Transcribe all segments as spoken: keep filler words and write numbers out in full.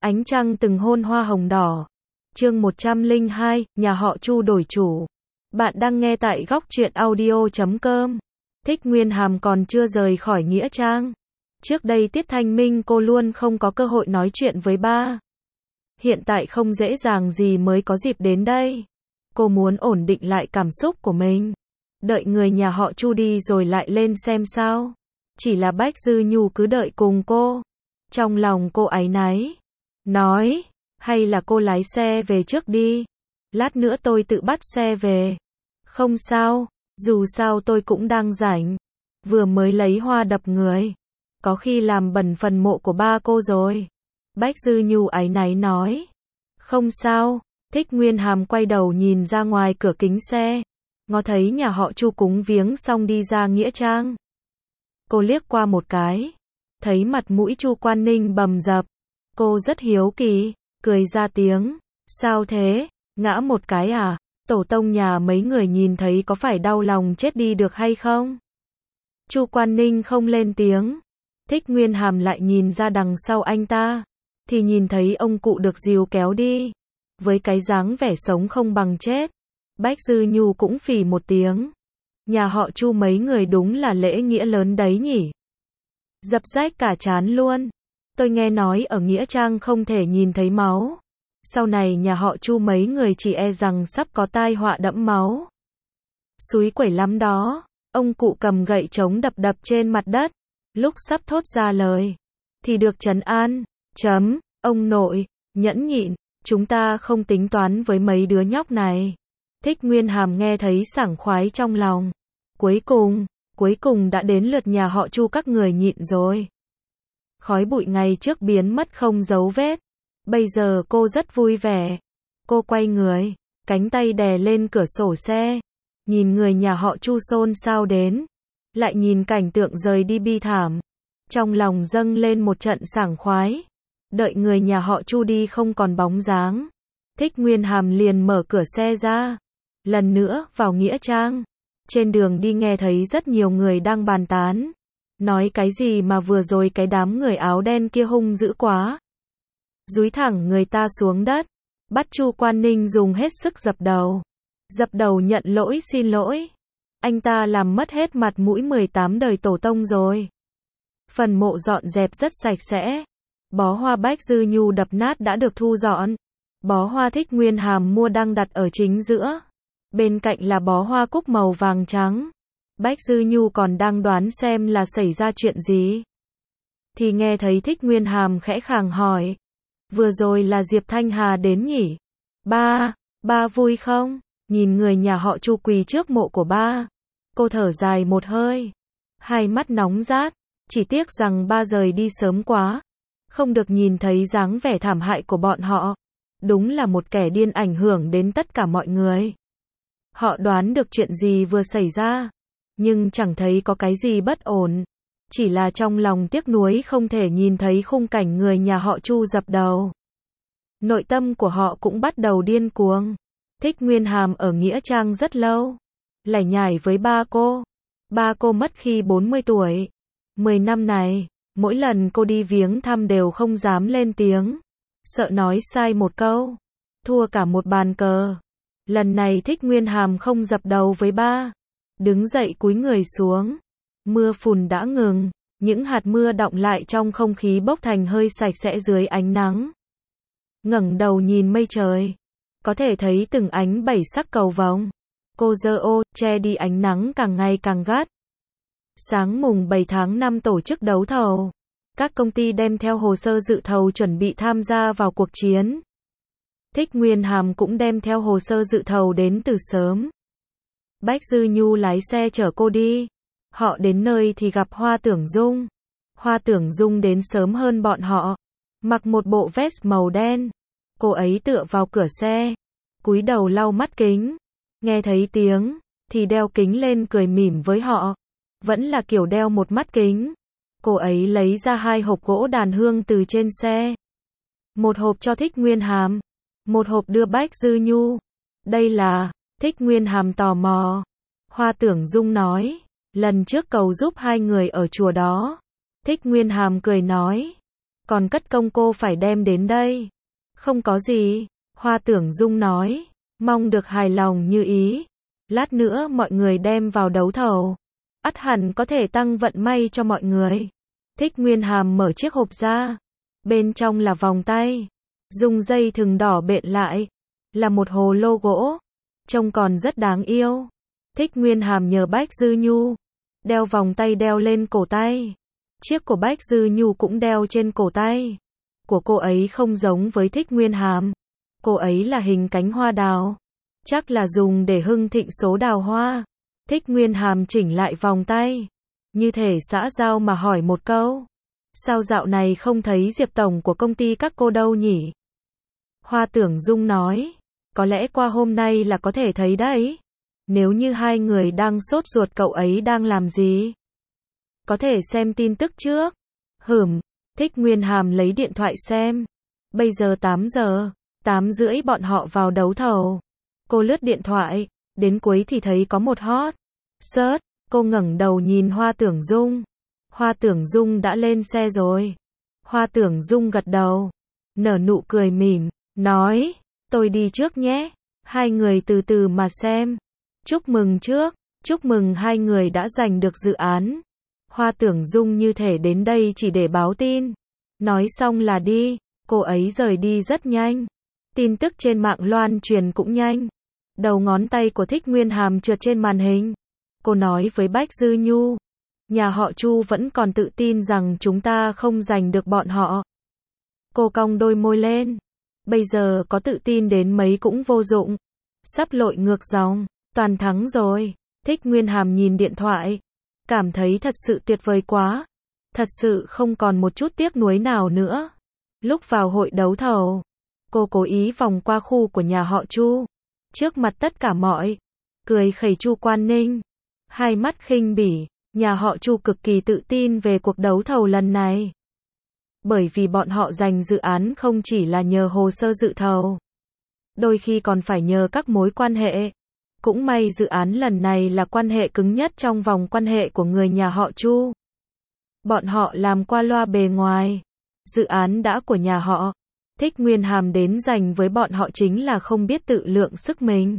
Ánh trăng từng hôn hoa hồng đỏ. Chương một trăm lẻ hai, nhà họ Chu đổi chủ. Bạn đang nghe tại góc truyện audio chấm com. Thích Nguyên Hàm còn chưa rời khỏi Nghĩa Trang. Trước đây Tiết Thanh Minh cô luôn không có cơ hội nói chuyện với ba. Hiện tại không dễ dàng gì mới có dịp đến đây. Cô muốn ổn định lại cảm xúc của mình. Đợi người nhà họ Chu đi rồi lại lên xem sao. Chỉ là Bách Dư Nhu cứ đợi cùng cô. Trong lòng cô áy náy. Nói, hay là cô lái xe về trước đi. Lát nữa tôi tự bắt xe về. Không sao, dù sao tôi cũng đang rảnh. Vừa mới lấy hoa đập người. Có khi làm bẩn phần mộ của ba cô rồi. Bách Dư Nhu áy náy nói. Không sao. Thích Nguyên Hàm quay đầu nhìn ra ngoài cửa kính xe. Ngó thấy nhà họ Chu cúng viếng xong đi ra Nghĩa Trang. Cô liếc qua một cái. Thấy mặt mũi Chu Quan Ninh bầm dập. Cô rất hiếu kỳ, cười ra tiếng. Sao thế? Ngã một cái à? Tổ tông nhà mấy người nhìn thấy có phải đau lòng chết đi được hay không? Chu Quan Ninh không lên tiếng. Thích Nguyên Hàm lại nhìn ra đằng sau anh ta. Thì nhìn thấy ông cụ được dìu kéo đi. Với cái dáng vẻ sống không bằng chết. Bách Dư Nhu cũng phì một tiếng. Nhà họ Chu mấy người đúng là lễ nghĩa lớn đấy nhỉ. Dập rách cả trán luôn. Tôi nghe nói ở Nghĩa Trang không thể nhìn thấy máu. Sau này nhà họ Chu mấy người chỉ e rằng sắp có tai họa đẫm máu. Xúi quẩy lắm đó. Ông cụ cầm gậy trống đập đập trên mặt đất. Lúc sắp thốt ra lời. Thì được trấn an. Chấm, ông nội, nhẫn nhịn. Chúng ta không tính toán với mấy đứa nhóc này. Thích Nguyên Hàm nghe thấy sảng khoái trong lòng. Cuối cùng, cuối cùng đã đến lượt nhà họ Chu các người nhịn rồi. Khói bụi ngày trước biến mất không dấu vết. Bây giờ cô rất vui vẻ. Cô quay người, cánh tay đè lên cửa sổ xe. Nhìn người nhà họ Chu xôn xao đến. Lại nhìn cảnh tượng rời đi bi thảm. Trong lòng dâng lên một trận sảng khoái. Đợi người nhà họ Chu đi không còn bóng dáng. Thích Nguyên Hàm liền mở cửa xe ra. Lần nữa vào Nghĩa Trang. Trên đường đi nghe thấy rất nhiều người đang bàn tán. Nói cái gì mà vừa rồi cái đám người áo đen kia hung dữ quá. Dúi thẳng người ta xuống đất. Bắt Chu Quan Ninh dùng hết sức dập đầu. Dập đầu nhận lỗi xin lỗi. Anh ta làm mất hết mặt mũi mười tám đời tổ tông rồi. Phần mộ dọn dẹp rất sạch sẽ. Bó hoa Bách Dư Nhu đập nát đã được thu dọn. Bó hoa Thích Nguyên Hàm mua đang đặt ở chính giữa. Bên cạnh là bó hoa cúc màu vàng trắng. Bách Dư Nhu còn đang đoán xem là xảy ra chuyện gì. Thì nghe thấy Thích Nguyên Hàm khẽ khàng hỏi. Vừa rồi là Diệp Thanh Hà đến nhỉ? Ba, ba vui không? Nhìn người nhà họ Chu quỳ trước mộ của ba. Cô thở dài một hơi. Hai mắt nóng rát. Chỉ tiếc rằng ba rời đi sớm quá. Không được nhìn thấy dáng vẻ thảm hại của bọn họ. Đúng là một kẻ điên ảnh hưởng đến tất cả mọi người. Họ đoán được chuyện gì vừa xảy ra. Nhưng chẳng thấy có cái gì bất ổn. Chỉ là trong lòng tiếc nuối không thể nhìn thấy khung cảnh người nhà họ Chu dập đầu. Nội tâm của họ cũng bắt đầu điên cuồng. Thích Nguyên Hàm ở Nghĩa Trang rất lâu. Lải nhải với ba cô. Ba cô mất khi bốn mươi tuổi. Mười năm này, mỗi lần cô đi viếng thăm đều không dám lên tiếng. Sợ nói sai một câu. Thua cả một bàn cờ. Lần này Thích Nguyên Hàm không dập đầu với ba. Đứng dậy cúi người xuống. Mưa phùn đã ngừng. Những hạt mưa đọng lại trong không khí bốc thành hơi sạch sẽ dưới ánh nắng. Ngẩng đầu nhìn mây trời. Có thể thấy từng ánh bảy sắc cầu vồng. Cô giơ ô, che đi ánh nắng càng ngày càng gắt. Sáng mùng bảy tháng năm tổ chức đấu thầu. Các công ty đem theo hồ sơ dự thầu chuẩn bị tham gia vào cuộc chiến. Thích Nguyên Hàm cũng đem theo hồ sơ dự thầu đến từ sớm. Bách Dư Nhu lái xe chở cô đi. Họ đến nơi thì gặp Hoa Tưởng Dung. Hoa Tưởng Dung đến sớm hơn bọn họ. Mặc một bộ vest màu đen. Cô ấy tựa vào cửa xe. Cúi đầu lau mắt kính. Nghe thấy tiếng, thì đeo kính lên cười mỉm với họ. Vẫn là kiểu đeo một mắt kính. Cô ấy lấy ra hai hộp gỗ đàn hương từ trên xe. Một hộp cho Thích Nguyên Hàm. Một hộp đưa Bách Dư Nhu. Đây là... Thích Nguyên Hàm tò mò. Hoa Tưởng Dung nói. Lần trước cầu giúp hai người ở chùa đó. Thích Nguyên Hàm cười nói. còn cất công cô phải đem đến đây. Không có gì, Hoa Tưởng Dung nói, mong được hài lòng như ý. Lát nữa mọi người đem vào đấu thầu, ắt hẳn có thể tăng vận may cho mọi người. Thích Nguyên Hàm mở chiếc hộp ra, bên trong là vòng tay, dùng dây thừng đỏ bện lại, là một hồ lô gỗ, trông còn rất đáng yêu. Thích Nguyên Hàm nhờ Bách Dư Nhu đeo vòng tay đeo lên cổ tay. Chiếc của Bách Dư Nhu cũng đeo trên cổ tay. Của cô ấy không giống với Thích Nguyên Hàm. Cô ấy là hình cánh hoa đào, chắc là dùng để hưng thịnh số đào hoa. Thích Nguyên Hàm chỉnh lại vòng tay, như thể xã giao mà hỏi một câu. Sao dạo này không thấy Diệp tổng của công ty các cô đâu nhỉ? Hoa Tưởng Dung nói, có lẽ qua hôm nay là có thể thấy đấy. Nếu như hai người đang sốt ruột cậu ấy đang làm gì? Có thể xem tin tức trước. Hửm, Thích Nguyên Hàm lấy điện thoại xem. Bây giờ tám giờ, tám rưỡi bọn họ vào đấu thầu. Cô lướt điện thoại, đến cuối thì thấy có một hot search. Cô ngẩng đầu nhìn Hoa Tưởng Dung. Hoa Tưởng Dung đã lên xe rồi. Hoa Tưởng Dung gật đầu, nở nụ cười mỉm, nói, tôi đi trước nhé. Hai người từ từ mà xem. Chúc mừng trước, chúc mừng hai người đã giành được dự án. Hoa Tưởng Dung như thể đến đây chỉ để báo tin. Nói xong là đi, cô ấy rời đi rất nhanh. Tin tức trên mạng loan truyền cũng nhanh. Đầu ngón tay của Thích Nguyên Hàm trượt trên màn hình. Cô nói với Bách Dư Nhu, nhà họ Chu vẫn còn tự tin rằng chúng ta không giành được bọn họ. Cô cong đôi môi lên. Bây giờ có tự tin đến mấy cũng vô dụng. Sắp lội ngược dòng, toàn thắng rồi. Thích Nguyên Hàm nhìn điện thoại, cảm thấy thật sự tuyệt vời quá. Thật sự không còn một chút tiếc nuối nào nữa. Lúc vào hội đấu thầu, cô cố ý vòng qua khu của nhà họ Chu, trước mặt tất cả mọi, cười khẩy Chu Quan Ninh. Hai mắt khinh bỉ, nhà họ Chu cực kỳ tự tin về cuộc đấu thầu lần này. Bởi vì bọn họ giành dự án không chỉ là nhờ hồ sơ dự thầu, đôi khi còn phải nhờ các mối quan hệ. Cũng may dự án lần này là quan hệ cứng nhất trong vòng quan hệ của người nhà họ Chu. Bọn họ làm qua loa bề ngoài. Dự án đã của nhà họ. Thích Nguyên Hàm đến giành với bọn họ chính là không biết tự lượng sức mình.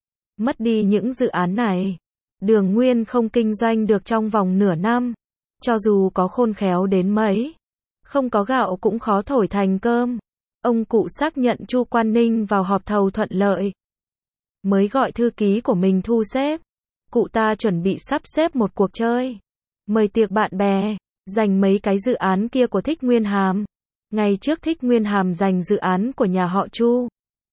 Mất đi những dự án này, Đường Nguyên không kinh doanh được trong vòng nửa năm. Cho dù có khôn khéo đến mấy, không có gạo cũng khó thổi thành cơm. Ông cụ xác nhận Chu Quan Ninh vào họp thầu thuận lợi, mới gọi thư ký của mình thu xếp. Cụ ta chuẩn bị sắp xếp một cuộc chơi, mời tiệc bạn bè, giành mấy cái dự án kia của Thích Nguyên Hàm. Ngày trước Thích Nguyên Hàm giành dự án của nhà họ Chu,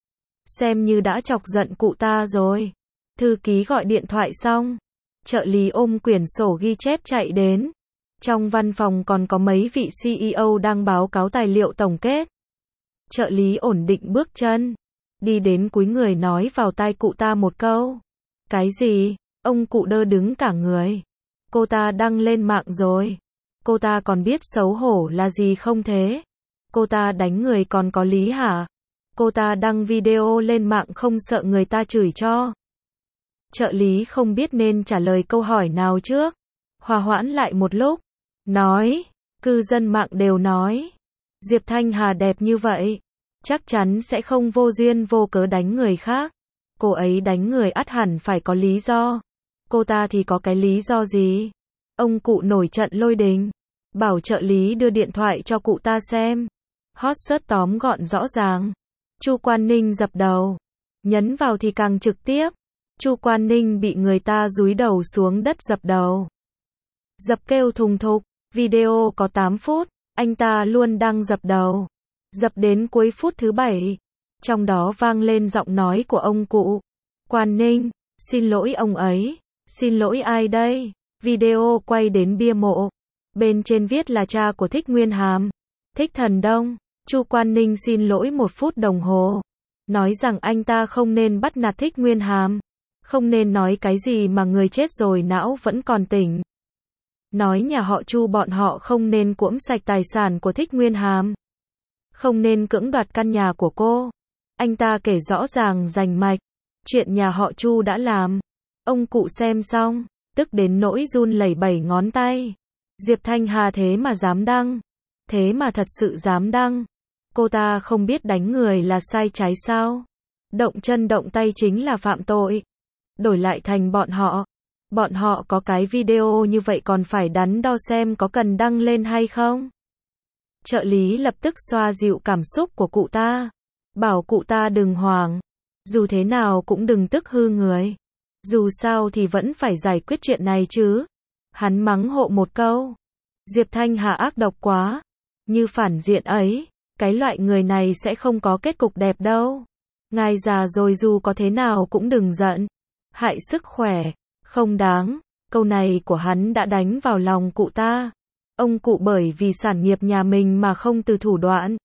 xem như đã chọc giận cụ ta rồi. Thư ký gọi điện thoại xong, trợ lý ôm quyển sổ ghi chép chạy đến. Trong văn phòng còn có mấy vị xê e ô đang báo cáo tài liệu tổng kết. Trợ lý ổn định bước chân, đi đến cúi người nói vào tai cụ ta một câu. Cái gì? Ông cụ đơ đứng cả người. Cô ta đăng lên mạng rồi. Cô ta còn biết xấu hổ là gì không thế? Cô ta đánh người còn có lý hả? Cô ta đăng video lên mạng không sợ người ta chửi cho. Trợ lý không biết nên trả lời câu hỏi nào trước. Hòa hoãn lại một lúc, nói, cư dân mạng đều nói, Diệp Thanh Hà đẹp như vậy, chắc chắn sẽ không vô duyên vô cớ đánh người khác. Cô ấy đánh người ắt hẳn phải có lý do. Cô ta thì có cái lý do gì? Ông cụ nổi trận lôi đình, bảo trợ lý đưa điện thoại cho cụ ta xem. Hot search tóm gọn rõ ràng. Chu Quan Ninh dập đầu, nhấn vào thì càng trực tiếp. Chu Quan Ninh bị người ta dúi đầu xuống đất dập đầu. Dập kêu thùng thục, video có tám phút, anh ta luôn đang dập đầu. Dập đến cuối phút thứ bảy, trong đó vang lên giọng nói của ông cụ. Quan Ninh, xin lỗi ông ấy. Xin lỗi ai đây? Video quay đến bia mộ. Bên trên viết là cha của Thích Nguyên Hàm, Thích Thần Đông. Chu Quan Ninh xin lỗi một phút đồng hồ. Nói rằng anh ta không nên bắt nạt Thích Nguyên Hàm. Không nên nói cái gì mà người chết rồi não vẫn còn tỉnh. Nói nhà họ Chu bọn họ không nên cuỗm sạch tài sản của Thích Nguyên Hàm. Không nên cưỡng đoạt căn nhà của cô. Anh ta kể rõ ràng rành mạch chuyện nhà họ Chu đã làm. Ông cụ xem xong, tức đến nỗi run lẩy bẩy ngón tay. Diệp Thanh Hà thế mà dám đăng. thế mà thật sự dám đăng. Cô ta không biết đánh người là sai trái sao? Động chân động tay chính là phạm tội. Đổi lại thành bọn họ. Bọn họ có cái video như vậy còn phải đắn đo xem có cần đăng lên hay không? Trợ lý lập tức xoa dịu cảm xúc của cụ ta. Bảo cụ ta đừng hoảng. Dù thế nào cũng đừng tức hư người. Dù sao thì vẫn phải giải quyết chuyện này chứ. Hắn mắng hộ một câu. Diệp Thanh Hà ác độc quá. Như phản diện ấy, cái loại người này sẽ không có kết cục đẹp đâu. Ngài già rồi dù có thế nào cũng đừng giận. Hại sức khỏe. Không đáng. Câu này của hắn đã đánh vào lòng cụ ta. Ông cụ bởi vì sản nghiệp nhà mình mà không từ thủ đoạn.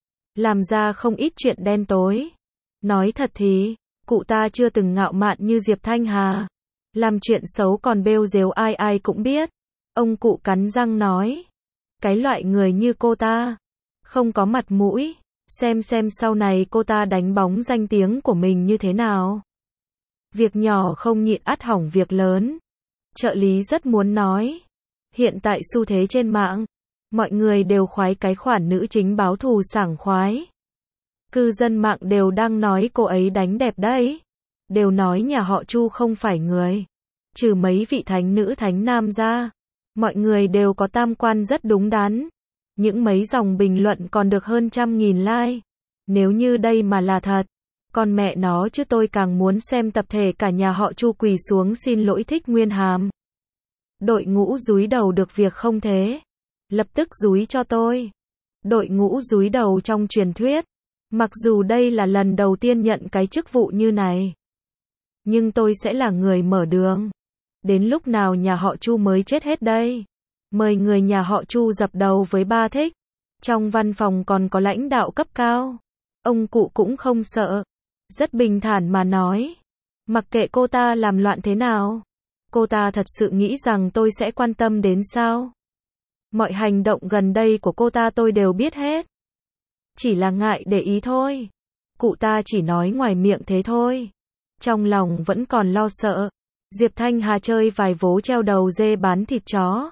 Làm ra không ít chuyện đen tối. Nói thật thì, cụ ta chưa từng ngạo mạn như Diệp Thanh Hà. Làm chuyện xấu còn bêu rếu ai ai cũng biết. Ông cụ cắn răng nói. Cái loại người như cô ta, không có mặt mũi. Xem xem sau này cô ta đánh bóng danh tiếng của mình như thế nào. Việc nhỏ không nhịn ắt hỏng việc lớn. Trợ lý rất muốn nói. Hiện tại xu thế trên mạng, mọi người đều khoái cái khoản nữ chính báo thù sảng khoái. Cư dân mạng đều đang nói cô ấy đánh đẹp đấy. Đều nói nhà họ Chu không phải người. Trừ mấy vị thánh nữ thánh nam ra, mọi người đều có tam quan rất đúng đắn. Những mấy dòng bình luận còn được hơn trăm nghìn like. Nếu như đây mà là thật, con mẹ nó chứ tôi càng muốn xem tập thể cả nhà họ Chu quỳ xuống xin lỗi Thích Nguyên Hàm. Đội ngũ dúi đầu được việc không thế? Lập tức dúi cho tôi. Đội ngũ dúi đầu trong truyền thuyết. Mặc dù đây là lần đầu tiên nhận cái chức vụ như này, nhưng tôi sẽ là người mở đường. Đến lúc nào nhà họ Chu mới chết hết đây? Mời người nhà họ Chu dập đầu với ba Thích. Trong văn phòng còn có lãnh đạo cấp cao. Ông cụ cũng không sợ. Rất bình thản mà nói. Mặc kệ cô ta làm loạn thế nào. Cô ta thật sự nghĩ rằng tôi sẽ quan tâm đến sao? Mọi hành động gần đây của cô ta tôi đều biết hết. Chỉ là ngại để ý thôi. Cụ ta chỉ nói ngoài miệng thế thôi. Trong lòng vẫn còn lo sợ. Diệp Thanh Hà chơi vài vố treo đầu dê bán thịt chó.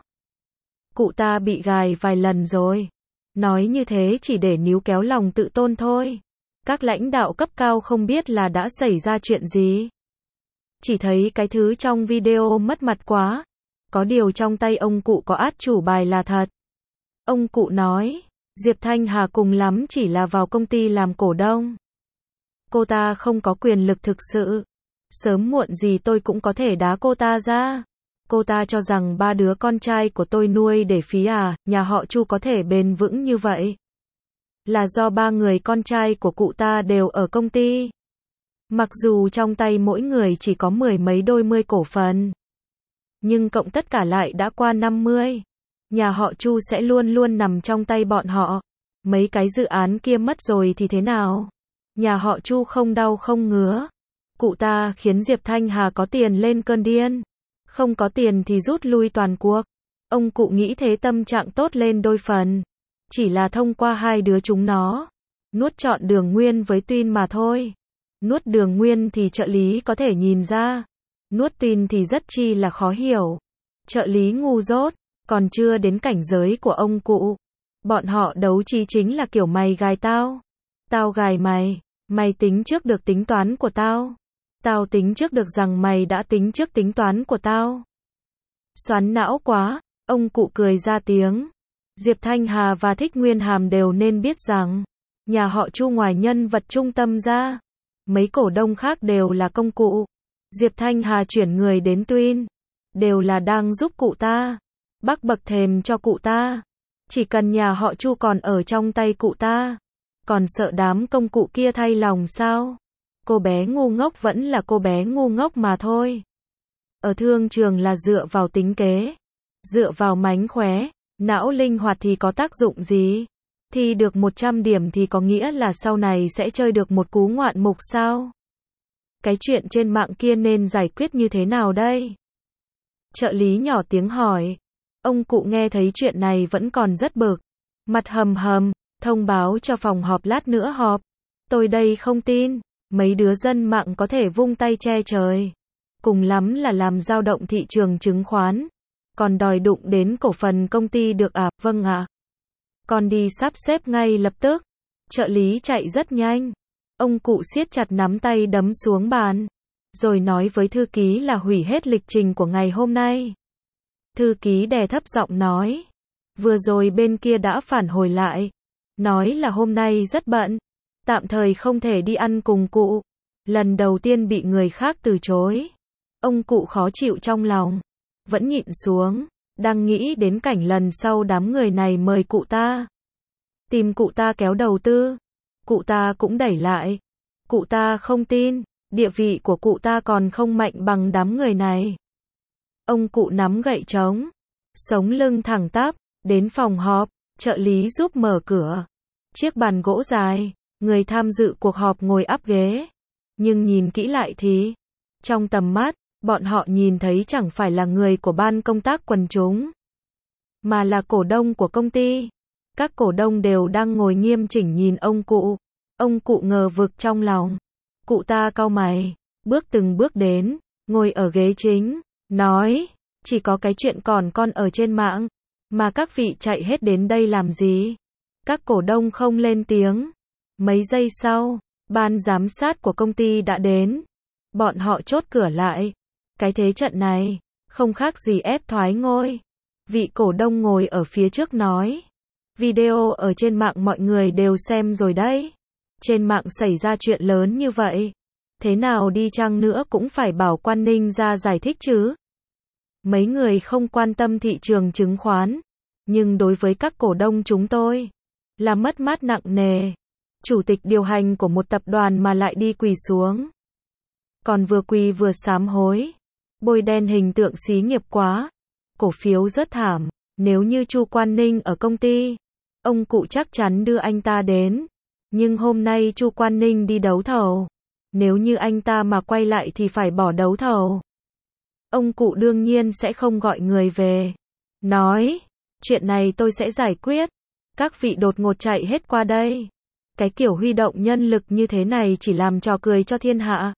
Cụ ta bị gài vài lần rồi. Nói như thế chỉ để níu kéo lòng tự tôn thôi. Các lãnh đạo cấp cao không biết là đã xảy ra chuyện gì. Chỉ thấy cái thứ trong video mất mặt quá. Có điều trong tay ông cụ có át chủ bài là thật. Ông cụ nói, Diệp Thanh Hà cùng lắm chỉ là vào công ty làm cổ đông. Cô ta không có quyền lực thực sự. Sớm muộn gì tôi cũng có thể đá cô ta ra. Cô ta cho rằng ba đứa con trai của tôi nuôi để phí à, nhà họ Chu có thể bền vững như vậy. Là do ba người con trai của cụ ta đều ở công ty. Mặc dù trong tay mỗi người chỉ có mười mấy đôi mươi cổ phần. Nhưng cộng tất cả lại đã qua năm mươi. Nhà họ Chu sẽ luôn luôn nằm trong tay bọn họ. Mấy cái dự án kia mất rồi thì thế nào? Nhà họ Chu không đau không ngứa. Cụ ta khiến Diệp Thanh Hà có tiền lên cơn điên. Không có tiền thì rút lui toàn cuộc. Ông cụ nghĩ thế tâm trạng tốt lên đôi phần. Chỉ là thông qua hai đứa chúng nó. Nuốt trọn Đường Nguyên với Tuyên mà thôi. Nuốt Đường Nguyên thì trợ lý có thể nhìn ra. Nuốt Tuyên thì rất chi là khó hiểu. Trợ lý ngu dốt. Còn chưa đến cảnh giới của ông cụ. Bọn họ đấu trí chính là kiểu mày gài tao. Tao gài mày. Mày tính trước được tính toán của tao. Tao tính trước được rằng mày đã tính trước tính toán của tao. Xoắn não quá. Ông cụ cười ra tiếng. Diệp Thanh Hà và Thích Nguyên Hàm đều nên biết rằng. Nhà họ Chu ngoài nhân vật trung tâm ra. Mấy cổ đông khác đều là công cụ. Diệp Thanh Hà chuyển người đến Tuyên. Đều là đang giúp cụ ta. Bắc bậc thềm cho cụ ta. Chỉ cần nhà họ Chu còn ở trong tay cụ ta. Còn sợ đám công cụ kia thay lòng sao? Cô bé ngu ngốc vẫn là cô bé ngu ngốc mà thôi. Ở thương trường là dựa vào tính kế. Dựa vào mánh khóe. Não linh hoạt thì có tác dụng gì? Thi được một trăm điểm thì có nghĩa là sau này sẽ chơi được một cú ngoạn mục sao? Cái chuyện trên mạng kia nên giải quyết như thế nào đây? Trợ lý nhỏ tiếng hỏi. Ông cụ nghe thấy chuyện này vẫn còn rất bực. Mặt hầm hầm, thông báo cho phòng họp lát nữa họp. Tôi đây không tin. Mấy đứa dân mạng có thể vung tay che trời. Cùng lắm là làm dao động thị trường chứng khoán. Còn đòi đụng đến cổ phần công ty được à? Vâng ạ. Con đi sắp xếp ngay lập tức. Trợ lý chạy rất nhanh. Ông cụ siết chặt nắm tay đấm xuống bàn. Rồi nói với thư ký là hủy hết lịch trình của ngày hôm nay. Thư ký đè thấp giọng nói. Vừa rồi bên kia đã phản hồi lại. Nói là hôm nay rất bận. Tạm thời không thể đi ăn cùng cụ. Lần đầu tiên bị người khác từ chối. Ông cụ khó chịu trong lòng. Vẫn nhịn xuống. Đang nghĩ đến cảnh lần sau đám người này mời cụ ta. Tìm cụ ta kéo đầu tư. Cụ ta cũng đẩy lại. Cụ ta không tin. Địa vị của cụ ta còn không mạnh bằng đám người này. Ông cụ nắm gậy trống. Sống lưng thẳng tắp. Đến phòng họp. Trợ lý giúp mở cửa. Chiếc bàn gỗ dài. Người tham dự cuộc họp ngồi ắp ghế. Nhưng nhìn kỹ lại thì. Trong tầm mắt. Bọn họ nhìn thấy chẳng phải là người của ban công tác quần chúng. Mà là cổ đông của công ty. Các cổ đông đều đang ngồi nghiêm chỉnh nhìn ông cụ. Ông cụ ngờ vực trong lòng. Cụ ta cau mày. Bước từng bước đến. Ngồi ở ghế chính. Nói. Chỉ có cái chuyện còn con ở trên mạng. Mà các vị chạy hết đến đây làm gì? Các cổ đông không lên tiếng. Mấy giây sau. Ban giám sát của công ty đã đến. Bọn họ chốt cửa lại. Cái thế trận này. Không khác gì ép thoái ngôi. Vị cổ đông ngồi ở phía trước nói. Video ở trên mạng mọi người đều xem rồi đấy. Trên mạng xảy ra chuyện lớn như vậy. Thế nào đi chăng nữa cũng phải bảo Quan Ninh ra giải thích chứ. Mấy người không quan tâm thị trường chứng khoán. Nhưng đối với các cổ đông chúng tôi. Là mất mát nặng nề. Chủ tịch điều hành của một tập đoàn mà lại đi quỳ xuống. Còn vừa quỳ vừa sám hối. Bôi đen hình tượng xí nghiệp quá. Cổ phiếu rất thảm. Nếu như Chu Quan Ninh ở công ty. Ông cụ chắc chắn đưa anh ta đến. Nhưng hôm nay Chu Quan Ninh đi đấu thầu. Nếu như anh ta mà quay lại thì phải bỏ đấu thầu. Ông cụ đương nhiên sẽ không gọi người về. Nói. Chuyện này tôi sẽ giải quyết. Các vị đột ngột chạy hết qua đây. Cái kiểu huy động nhân lực như thế này chỉ làm trò cười cho thiên hạ.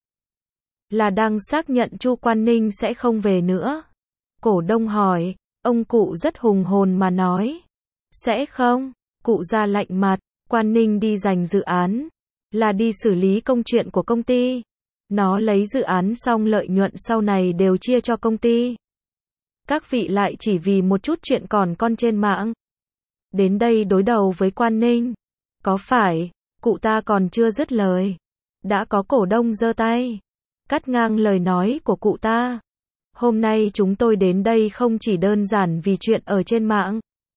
Là đang xác nhận Chu Quan Ninh sẽ không về nữa. Cổ đông hỏi. Ông cụ rất hùng hồn mà nói. Sẽ không. Cụ ra lạnh mặt. Quan Ninh đi giành dự án. Là đi xử lý công chuyện của công ty. Nó lấy dự án xong lợi nhuận sau này đều chia cho công ty. Các vị lại chỉ vì một chút chuyện còn con trên mạng. Đến đây đối đầu với Quan Ninh. Có phải. Cụ ta còn chưa dứt lời. Đã có cổ đông giơ tay. Cắt ngang lời nói của cụ ta. Hôm nay chúng tôi đến đây không chỉ đơn giản vì chuyện ở trên mạng.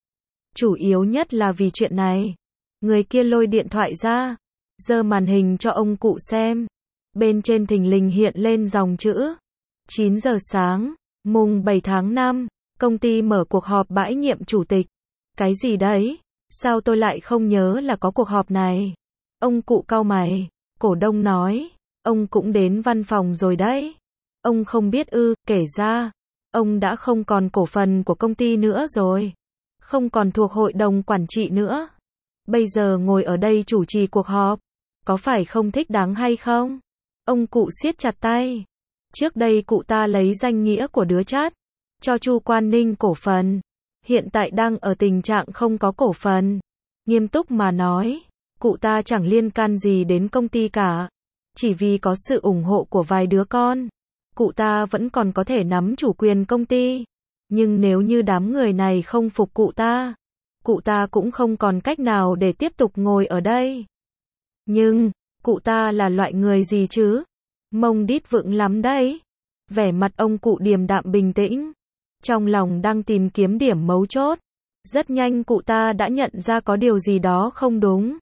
Chủ yếu nhất là vì chuyện này. Người kia lôi điện thoại ra. Giơ màn hình cho ông cụ xem. Bên trên thình lình hiện lên dòng chữ. chín giờ sáng. Mùng bảy tháng năm. Công ty mở cuộc họp bãi nhiệm chủ tịch. Cái gì đấy? Sao tôi lại không nhớ là có cuộc họp này? Ông cụ cau mày. Cổ đông nói. Ông cũng đến văn phòng rồi đấy. Ông không biết ư, kể ra. Ông đã không còn cổ phần của công ty nữa rồi. Không còn thuộc hội đồng quản trị nữa. Bây giờ ngồi ở đây chủ trì cuộc họp. Có phải không thích đáng hay không? Ông cụ siết chặt tay. Trước đây cụ ta lấy danh nghĩa của đứa chát. Cho Chu Quan Ninh cổ phần. Hiện tại đang ở tình trạng không có cổ phần. Nghiêm túc mà nói. Cụ ta chẳng liên can gì đến công ty cả. Chỉ vì có sự ủng hộ của vài đứa con. Cụ ta vẫn còn có thể nắm chủ quyền công ty. Nhưng nếu như đám người này không phục cụ ta. Cụ ta cũng không còn cách nào để tiếp tục ngồi ở đây. Nhưng, cụ ta là loại người gì chứ? Mông đít vững lắm đấy. Vẻ mặt ông cụ điềm đạm bình tĩnh. Trong lòng đang tìm kiếm điểm mấu chốt. Rất nhanh cụ ta đã nhận ra có điều gì đó không đúng.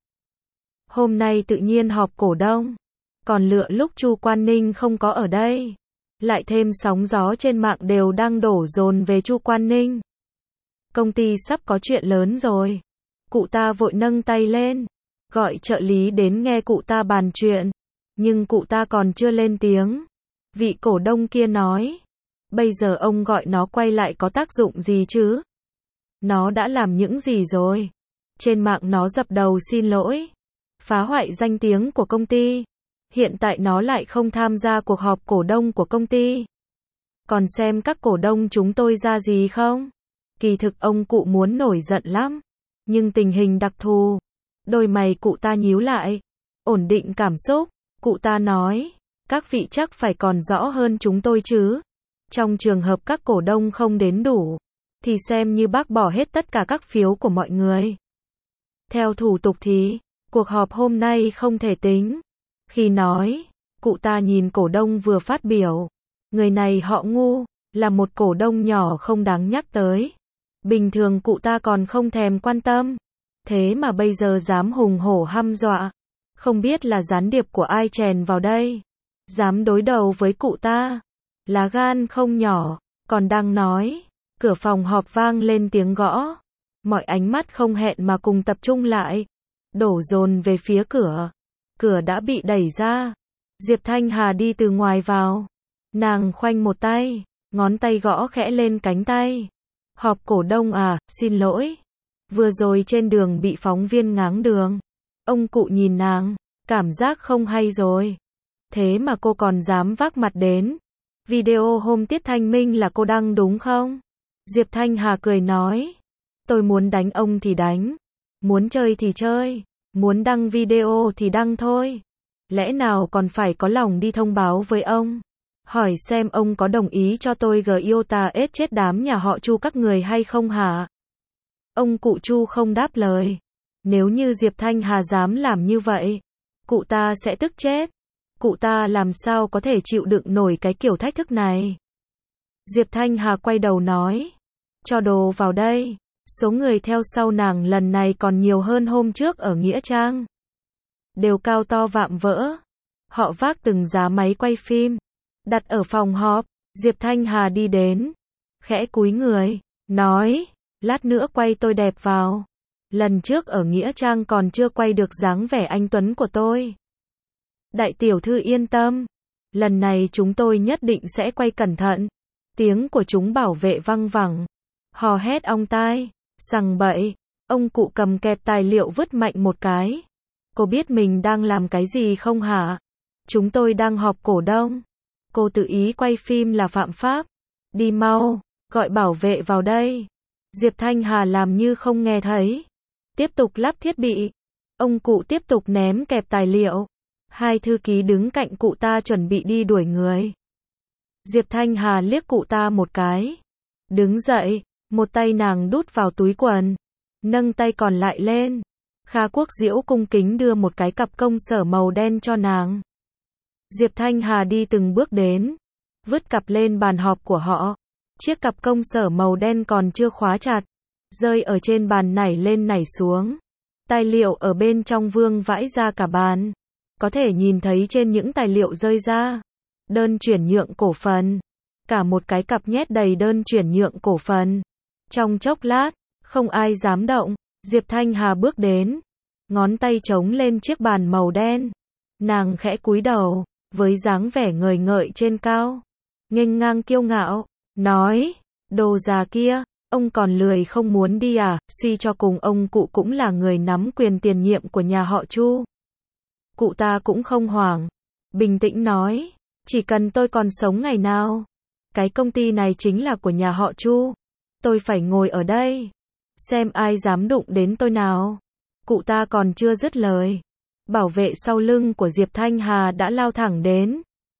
Hôm nay tự nhiên họp cổ đông. Còn lựa lúc Chu Quan Ninh không có ở đây. Lại thêm sóng gió trên mạng đều đang đổ dồn về Chu Quan Ninh. Công ty sắp có chuyện lớn rồi. Cụ ta vội nâng tay lên. Gọi trợ lý đến nghe cụ ta bàn chuyện. Nhưng cụ ta còn chưa lên tiếng. Vị cổ đông kia nói. Bây giờ ông gọi nó quay lại có tác dụng gì chứ? Nó đã làm những gì rồi? Trên mạng nó dập đầu xin lỗi. Phá hoại danh tiếng của công ty. Hiện tại nó lại không tham gia cuộc họp cổ đông của công ty. Còn xem các cổ đông chúng tôi ra gì không? Kỳ thực ông cụ muốn nổi giận lắm. Nhưng tình hình đặc thù. Đôi mày cụ ta nhíu lại. Ổn định cảm xúc, cụ ta nói, các vị chắc phải còn rõ hơn chúng tôi chứ. Trong trường hợp các cổ đông không đến đủ, thì xem như bác bỏ hết tất cả các phiếu của mọi người. Theo thủ tục thì, cuộc họp hôm nay không thể tính. Khi nói, cụ ta nhìn cổ đông vừa phát biểu. Người này họ Ngu, là một cổ đông nhỏ không đáng nhắc tới. Bình thường cụ ta còn không thèm quan tâm. Thế mà bây giờ dám hùng hổ hăm dọa. Không biết là gián điệp của ai chèn vào đây. Dám đối đầu với cụ ta. Lá gan không nhỏ, còn đang nói. Cửa phòng họp vang lên tiếng gõ. Mọi ánh mắt không hẹn mà cùng tập trung lại. Đổ dồn về phía cửa. Cửa đã bị đẩy ra. Diệp Thanh Hà đi từ ngoài vào. Nàng khoanh một tay, ngón tay gõ khẽ lên cánh tay. Họp cổ đông à, xin lỗi. Vừa rồi trên đường bị phóng viên ngáng đường. Ông cụ nhìn nàng, cảm giác không hay rồi. Thế mà cô còn dám vác mặt đến. Video hôm Tiết Thanh Minh là cô đăng đúng không? Diệp Thanh Hà cười nói. Tôi muốn đánh ông thì đánh. Muốn chơi thì chơi. Muốn đăng video thì đăng thôi. Lẽ nào còn phải có lòng đi thông báo với ông? Hỏi xem ông có đồng ý cho tôi gờ iota ết chết đám nhà họ Chu các người hay không hả? Ông cụ Chu không đáp lời. Nếu như Diệp Thanh Hà dám làm như vậy, cụ ta sẽ tức chết. Cụ ta làm sao có thể chịu đựng nổi cái kiểu thách thức này? Diệp Thanh Hà quay đầu nói. Cho đồ vào đây. Số người theo sau nàng lần này còn nhiều hơn hôm trước ở Nghĩa Trang. Đều cao to vạm vỡ. Họ vác từng giá máy quay phim. Đặt ở phòng họp. Diệp Thanh Hà đi đến. Khẽ cúi người. Nói. Lát nữa quay tôi đẹp vào. Lần trước ở Nghĩa Trang còn chưa quay được dáng vẻ anh Tuấn của tôi. Đại tiểu thư yên tâm. Lần này chúng tôi nhất định sẽ quay cẩn thận. Tiếng của chúng bảo vệ văng vẳng. Hò hét ong tai. Sằng bậy. Ông cụ cầm kẹp tài liệu vứt mạnh một cái. Cô biết mình đang làm cái gì không hả? Chúng tôi đang họp cổ đông. Cô tự ý quay phim là phạm pháp. Đi mau, gọi bảo vệ vào đây. Diệp Thanh Hà làm như không nghe thấy. Tiếp tục lắp thiết bị. Ông cụ tiếp tục ném kẹp tài liệu. Hai thư ký đứng cạnh cụ ta chuẩn bị đi đuổi người. Diệp Thanh Hà liếc cụ ta một cái. Đứng dậy, một tay nàng đút vào túi quần. Nâng tay còn lại lên. Kha Quốc Diễu cung kính đưa một cái cặp công sở màu đen cho nàng. Diệp Thanh Hà đi từng bước đến. Vứt cặp lên bàn họp của họ. Chiếc cặp công sở màu đen còn chưa khóa chặt. Rơi ở trên bàn nảy lên nảy xuống. Tài liệu ở bên trong vương vãi ra cả bàn. Có thể nhìn thấy trên những tài liệu rơi ra. Đơn chuyển nhượng cổ phần. Cả một cái cặp nhét đầy đơn chuyển nhượng cổ phần. Trong chốc lát, không ai dám động. Diệp Thanh Hà bước đến. Ngón tay chống lên chiếc bàn màu đen. Nàng khẽ cúi đầu. Với dáng vẻ ngời ngợi trên cao. Nghênh ngang kiêu ngạo. Nói. Đồ già kia. Ông còn lười không muốn đi à? Suy cho cùng ông cụ cũng là người nắm quyền tiền nhiệm của nhà họ Chu. Cụ ta cũng không hoảng. Bình tĩnh nói. Chỉ cần tôi còn sống ngày nào. Cái công ty này chính là của nhà họ Chu. Tôi phải ngồi ở đây. Xem ai dám đụng đến tôi nào. Cụ ta còn chưa dứt lời. Bảo vệ sau lưng của Diệp Thanh Hà đã lao thẳng đến.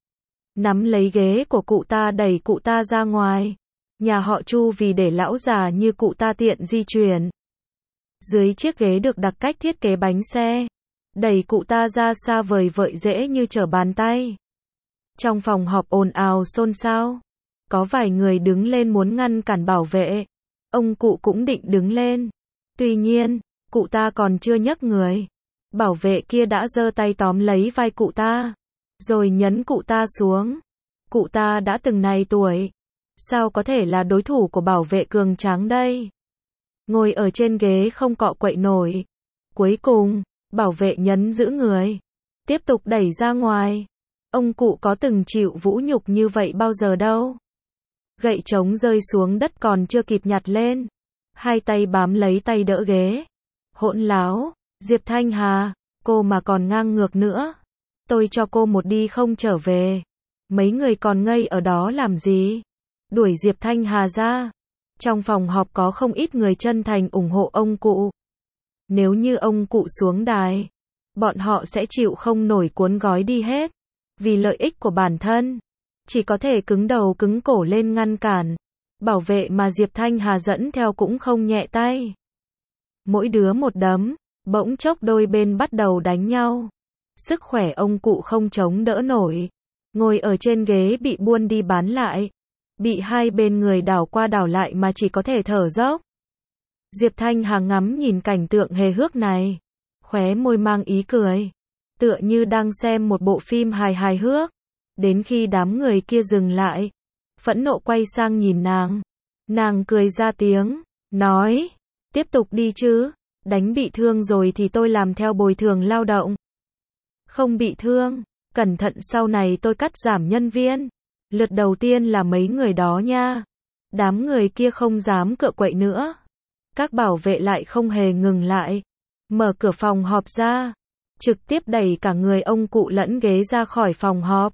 Nắm lấy ghế của cụ ta đẩy cụ ta ra ngoài. Nhà họ Chu vì để lão già như cụ ta tiện di chuyển. Dưới chiếc ghế được đặt cách thiết kế bánh xe. Đẩy cụ ta ra xa vời vợi dễ như trở bàn tay. Trong phòng họp ồn ào xôn xao. Có vài người đứng lên muốn ngăn cản bảo vệ. Ông cụ cũng định đứng lên. Tuy nhiên, cụ ta còn chưa nhấc người. Bảo vệ kia đã giơ tay tóm lấy vai cụ ta. Rồi nhấn cụ ta xuống. Cụ ta đã từng này tuổi. Sao có thể là đối thủ của bảo vệ cường tráng đây? Ngồi ở trên ghế không cọ quậy nổi. Cuối cùng, bảo vệ nhấn giữ người. Tiếp tục đẩy ra ngoài. Ông cụ có từng chịu vũ nhục như vậy bao giờ đâu. Gậy trống rơi xuống đất còn chưa kịp nhặt lên. Hai tay bám lấy tay đỡ ghế. Hỗn láo. Diệp Thanh Hà, cô mà còn ngang ngược nữa. Tôi cho cô một đi không trở về. Mấy người còn ngây ở đó làm gì? Đuổi Diệp Thanh Hà ra. Trong phòng họp có không ít người chân thành ủng hộ ông cụ. Nếu như ông cụ xuống đài, bọn họ sẽ chịu không nổi cuốn gói đi hết. Vì lợi ích của bản thân, chỉ có thể cứng đầu cứng cổ lên ngăn cản. Bảo vệ mà Diệp Thanh Hà dẫn theo cũng không nhẹ tay. Mỗi đứa một đấm, bỗng chốc đôi bên bắt đầu đánh nhau. Sức khỏe ông cụ không chống đỡ nổi. Ngồi ở trên ghế bị buôn đi bán lại. Bị hai bên người đảo qua đảo lại mà chỉ có thể thở dốc. Diệp Thanh Hà ngắm nhìn cảnh tượng hề hước này. Khóe môi mang ý cười. Tựa như đang xem một bộ phim hài hài hước. Đến khi đám người kia dừng lại. Phẫn nộ quay sang nhìn nàng. Nàng cười ra tiếng. Nói. Tiếp tục đi chứ. Đánh bị thương rồi thì tôi làm theo bồi thường lao động. Không bị thương. Cẩn thận sau này tôi cắt giảm nhân viên. Lượt đầu tiên là mấy người đó nha. Đám người kia không dám cựa quậy nữa. Các bảo vệ lại không hề ngừng lại. Mở cửa phòng họp ra. Trực tiếp đẩy cả người ông cụ lẫn ghế ra khỏi phòng họp.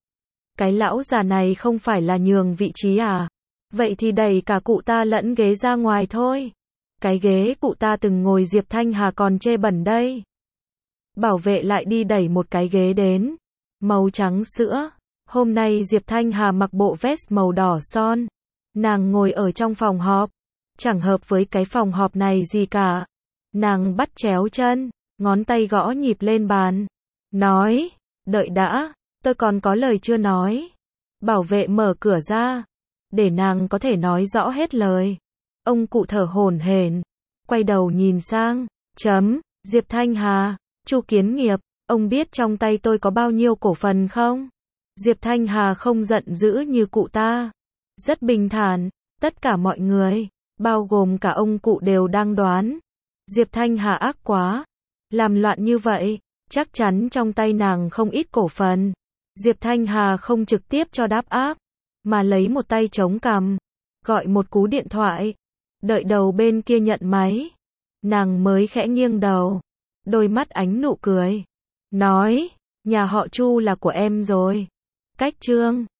Cái lão già này không phải là nhường vị trí à? Vậy thì đẩy cả cụ ta lẫn ghế ra ngoài thôi. Cái ghế cụ ta từng ngồi Diệp Thanh Hà còn chê bẩn đây. Bảo vệ lại đi đẩy một cái ghế đến. Màu trắng sữa. Hôm nay Diệp Thanh Hà mặc bộ vest màu đỏ son. Nàng ngồi ở trong phòng họp. Chẳng hợp với cái phòng họp này gì cả. Nàng bắt chéo chân, ngón tay gõ nhịp lên bàn. Nói, đợi đã, tôi còn có lời chưa nói. Bảo vệ mở cửa ra, để nàng có thể nói rõ hết lời. Ông cụ thở hổn hển, quay đầu nhìn sang, chấm, Diệp Thanh Hà, Chu Kiến Nghiệp, ông biết trong tay tôi có bao nhiêu cổ phần không? Diệp Thanh Hà không giận dữ như cụ ta. Rất bình thản, tất cả mọi người, bao gồm cả ông cụ đều đang đoán. Diệp Thanh Hà ác quá. Làm loạn như vậy, chắc chắn trong tay nàng không ít cổ phần. Diệp Thanh Hà không trực tiếp cho đáp áp, mà lấy một tay chống cằm, gọi một cú điện thoại. Đợi đầu bên kia nhận máy, nàng mới khẽ nghiêng đầu, đôi mắt ánh nụ cười. Nói, nhà họ Chu là của em rồi. Cách trương.